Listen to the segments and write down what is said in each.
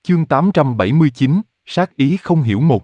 Chương 879, sát ý không hiểu một.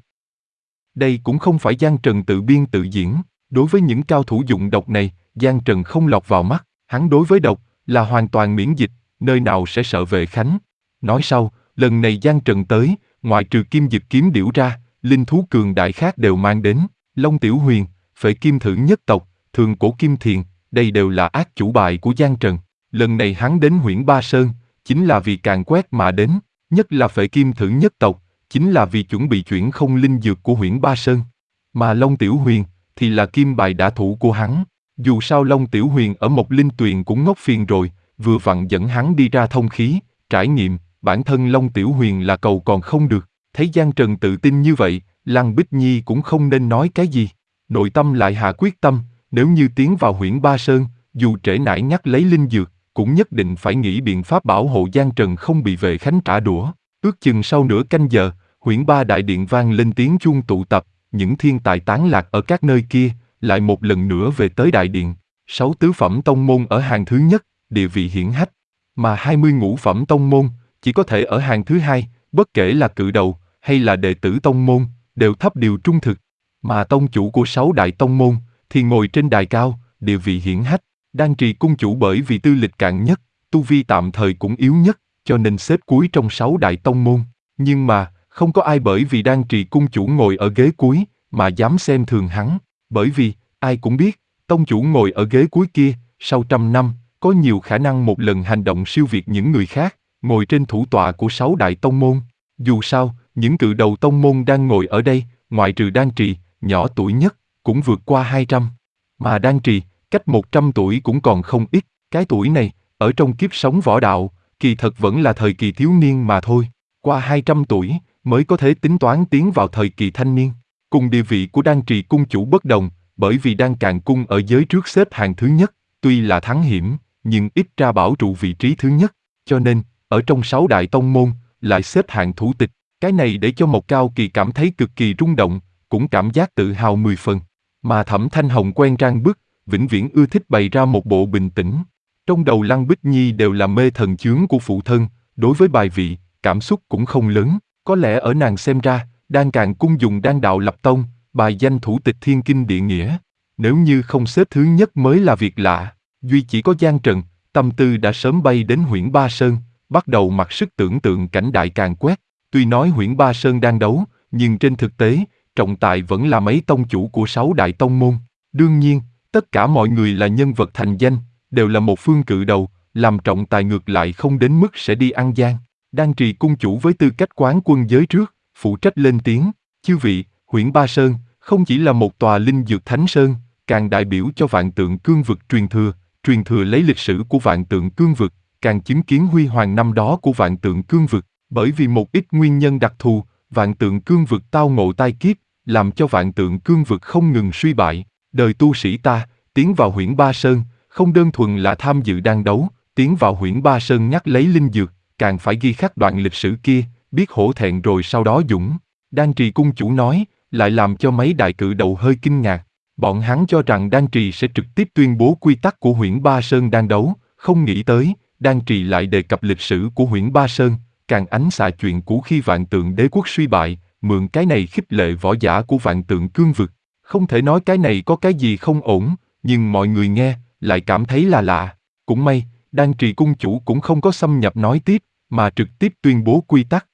Đây cũng không phải Giang Trần tự biên tự diễn, đối với những cao thủ dụng độc này, Giang Trần không lọt vào mắt, hắn đối với độc là hoàn toàn miễn dịch, nơi nào sẽ sợ Vệ Khánh. Nói sau, lần này Giang Trần tới, ngoại trừ Kim Dực kiếm điểu ra, linh thú cường đại khác đều mang đến, Long Tiểu Huyền, Phệ Kim Thử nhất tộc, Thường Cổ Kim Thiền, đây đều là ác chủ bài của Giang Trần. Lần này hắn đến Huyễn Ba Sơn, chính là vì càn quét mà đến, nhất là Phệ Kim Thử nhất tộc, chính là vì chuẩn bị chuyển không linh dược của Huyễn Ba Sơn. Mà Long Tiểu Huyền, thì là kim bài đả thủ của hắn. Dù sao Long Tiểu Huyền ở một linh tuyền cũng ngốc phiền rồi, vừa vặn dẫn hắn đi ra thông khí, trải nghiệm, bản thân Long Tiểu Huyền là cầu còn không được. Thấy Giang Trần tự tin như vậy, Lăng Bích Nhi cũng không nên nói cái gì. Nội tâm lại hạ quyết tâm, nếu như tiến vào Huyễn Ba Sơn, dù trễ nải nhắc lấy linh dược, cũng nhất định phải nghĩ biện pháp bảo hộ Giang Trần không bị Vệ Khánh trả đũa. Ước chừng sau nửa canh giờ, Huyễn Ba đại điện vang lên tiếng chuông tụ tập, những thiên tài tán lạc ở các nơi kia, lại một lần nữa về tới đại điện. 6 tứ phẩm tông môn ở hàng thứ nhất, địa vị hiển hách, mà 20 ngũ phẩm tông môn, chỉ có thể ở hàng thứ hai, bất kể là cự đầu, hay là đệ tử tông môn, đều thấp điều trung thực. Mà tông chủ của 6 đại tông môn, thì ngồi trên đài cao, địa vị hiển hách. Đan Trì cung chủ bởi vì tư lịch cạn nhất, tu vi tạm thời cũng yếu nhất, cho nên xếp cuối trong 6 đại tông môn. Nhưng mà, không có ai bởi vì Đan Trì cung chủ ngồi ở ghế cuối, mà dám xem thường hắn. Bởi vì, ai cũng biết, tông chủ ngồi ở ghế cuối kia, sau 100 năm, có nhiều khả năng một lần hành động siêu việt những người khác, ngồi trên thủ tọa của 6 đại tông môn. Dù sao, những cự đầu tông môn đang ngồi ở đây, ngoại trừ Đan Trì, nhỏ tuổi nhất, cũng vượt qua 200. Mà Đan Trì, cách 100 tuổi cũng còn không ít, cái tuổi này, ở trong kiếp sống võ đạo, kỳ thật vẫn là thời kỳ thiếu niên mà thôi. Qua 200 tuổi, mới có thể tính toán tiến vào thời kỳ thanh niên. Cùng địa vị của Đan Trì cung chủ bất đồng, bởi vì Đan Càn cung ở giới trước xếp hạng thứ nhất, tuy là thắng hiểm, nhưng ít ra bảo trụ vị trí thứ nhất, cho nên, ở trong 6 đại tông môn, lại xếp hạng thủ tịch. Cái này để cho Mộc Cao Kỳ cảm thấy cực kỳ rung động, cũng cảm giác tự hào 10 phần. Mà Thẩm Thanh Hồng quen trang bức, vĩnh viễn ưa thích bày ra một bộ bình tĩnh. Trong đầu Lăng Bích Nhi đều là mê thần chướng của phụ thân, đối với bài vị, cảm xúc cũng không lớn. Có lẽ ở nàng xem ra, Đan Càn cung dùng đan đạo lập tông, bài danh thủ tịch thiên kinh địa nghĩa. Nếu như không xếp thứ nhất mới là việc lạ. Duy chỉ có Giang Trần, tâm tư đã sớm bay đến Huyễn Ba Sơn, bắt đầu mặc sức tưởng tượng cảnh đại càn quét. Tuy nói Huyễn Ba Sơn đang đấu, nhưng trên thực tế, trọng tài vẫn là mấy tông chủ của 6 đại tông môn. Đương nhiên, tất cả mọi người là nhân vật thành danh, đều là một phương cự đầu, làm trọng tài ngược lại không đến mức sẽ đi ăn gian. Đan Trì cung chủ với tư cách quán quân giới trước, phụ trách lên tiếng, chư vị, Huyễn Ba Sơn, không chỉ là một tòa linh dược thánh sơn, càng đại biểu cho Vạn Tượng Cương vực truyền thừa lấy lịch sử của Vạn Tượng Cương vực, càng chứng kiến huy hoàng năm đó của Vạn Tượng Cương vực, bởi vì một ít nguyên nhân đặc thù, Vạn Tượng Cương vực tao ngộ tai kiếp, làm cho Vạn Tượng Cương vực không ngừng suy bại. Đời tu sĩ ta, tiến vào Huyễn Ba Sơn, không đơn thuần là tham dự đan đấu, tiến vào Huyễn Ba Sơn nhắc lấy linh dược, càng phải ghi khắc đoạn lịch sử kia, biết hổ thẹn rồi sau đó dũng. Đan Trì cung chủ nói, lại làm cho mấy đại cự đầu hơi kinh ngạc. Bọn hắn cho rằng Đan Trì sẽ trực tiếp tuyên bố quy tắc của Huyễn Ba Sơn đan đấu, không nghĩ tới, Đan Trì lại đề cập lịch sử của Huyễn Ba Sơn, càng ánh xạ chuyện cũ khi Vạn Tượng đế quốc suy bại, mượn cái này khích lệ võ giả của Vạn Tượng Cương vực. Không thể nói cái này có cái gì không ổn, nhưng mọi người nghe, lại cảm thấy là lạ. Cũng may, Đan Trì cung chủ cũng không có xâm nhập nói tiếp, mà trực tiếp tuyên bố quy tắc.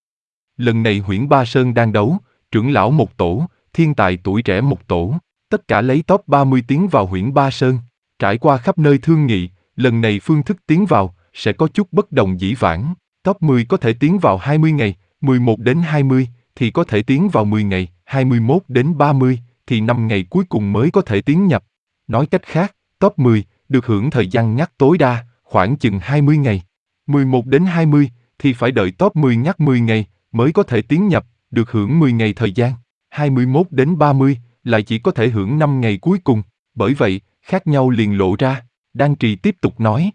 Lần này Huyễn Ba Sơn đang đấu, trưởng lão một tổ, thiên tài tuổi trẻ một tổ, tất cả lấy top 30 tiến vào Huyễn Ba Sơn. Trải qua khắp nơi thương nghị, lần này phương thức tiến vào, sẽ có chút bất đồng dĩ vãng. Top 10 có thể tiến vào 20 ngày, 11 đến 20, thì có thể tiến vào 10 ngày, 21 đến 30, thì 5 ngày cuối cùng mới có thể tiến nhập. Nói cách khác, top 10, được hưởng thời gian nhắc tối đa, khoảng chừng 20 ngày. 11 đến 20, thì phải đợi top 10 nhắc 10 ngày, mới có thể tiến nhập, được hưởng 10 ngày thời gian. 21 đến 30, lại chỉ có thể hưởng 5 ngày cuối cùng. Bởi vậy, khác nhau liền lộ ra. Đan Trì tiếp tục nói.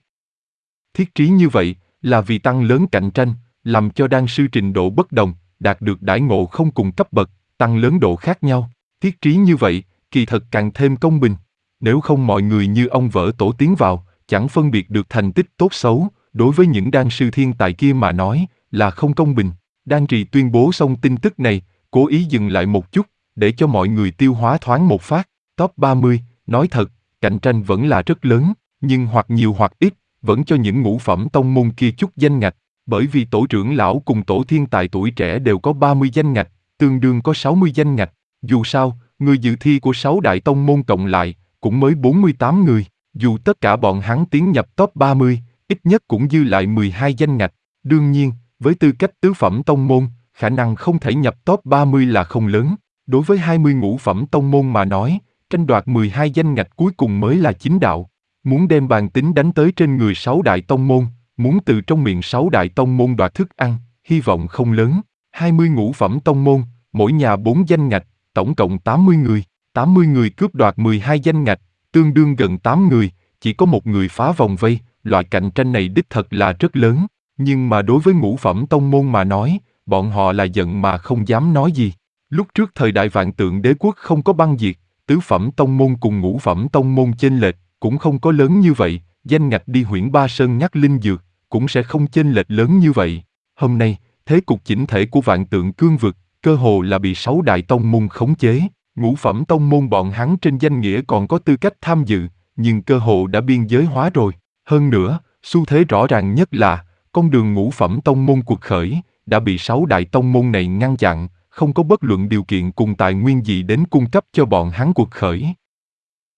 Thiết trí như vậy, là vì tăng lớn cạnh tranh, làm cho đan sư trình độ bất đồng, đạt được đãi ngộ không cùng cấp bậc, tăng lớn độ khác nhau. Thiết trí như vậy, kỳ thật càng thêm công bình. Nếu không mọi người như ông vỡ tổ tiến vào, chẳng phân biệt được thành tích tốt xấu, đối với những đan sư thiên tài kia mà nói, là không công bình. Đan Trì tuyên bố xong tin tức này, cố ý dừng lại một chút, để cho mọi người tiêu hóa thoáng một phát. Top 30, nói thật, cạnh tranh vẫn là rất lớn, nhưng hoặc nhiều hoặc ít, vẫn cho những ngũ phẩm tông môn kia chút danh ngạch, bởi vì tổ trưởng lão cùng tổ thiên tài tuổi trẻ đều có 30 danh ngạch, tương đương có 60 danh ngạch. Dù sao, người dự thi của 6 đại tông môn cộng lại, cũng mới 48 người, dù tất cả bọn hắn tiến nhập top 30, ít nhất cũng dư lại 12 danh ngạch. Đương nhiên, với tư cách tứ phẩm tông môn, khả năng không thể nhập top 30 là không lớn. Đối với 20 ngũ phẩm tông môn mà nói, tranh đoạt 12 danh ngạch cuối cùng mới là chính đạo. Muốn đem bàn tính đánh tới trên người 6 đại tông môn, muốn từ trong miệng 6 đại tông môn đoạt thức ăn, hy vọng không lớn. 20 ngũ phẩm tông môn, mỗi nhà 4 danh ngạch, tổng cộng 80 người. 80 người cướp đoạt 12 danh ngạch, tương đương gần 8 người, chỉ có một người phá vòng vây, loại cạnh tranh này đích thật là rất lớn. Nhưng mà đối với ngũ phẩm tông môn mà nói, bọn họ là giận mà không dám nói gì. Lúc trước thời đại Vạn Tượng Đế quốc không có băng diệt, tứ phẩm tông môn cùng ngũ phẩm tông môn chênh lệch cũng không có lớn như vậy, danh ngạch đi Huyễn Ba Sơn nhắc linh dược cũng sẽ không chênh lệch lớn như vậy. Hôm nay, thế cục chỉnh thể của Vạn Tượng Cương vực cơ hồ là bị 6 đại tông môn khống chế. Ngũ phẩm tông môn bọn hắn trên danh nghĩa còn có tư cách tham dự, nhưng cơ hồ đã biên giới hóa rồi. Hơn nữa, xu thế rõ ràng nhất là con đường ngũ phẩm tông môn cuộc khởi đã bị 6 đại tông môn này ngăn chặn, không có bất luận điều kiện cùng tài nguyên gì đến cung cấp cho bọn hắn cuộc khởi.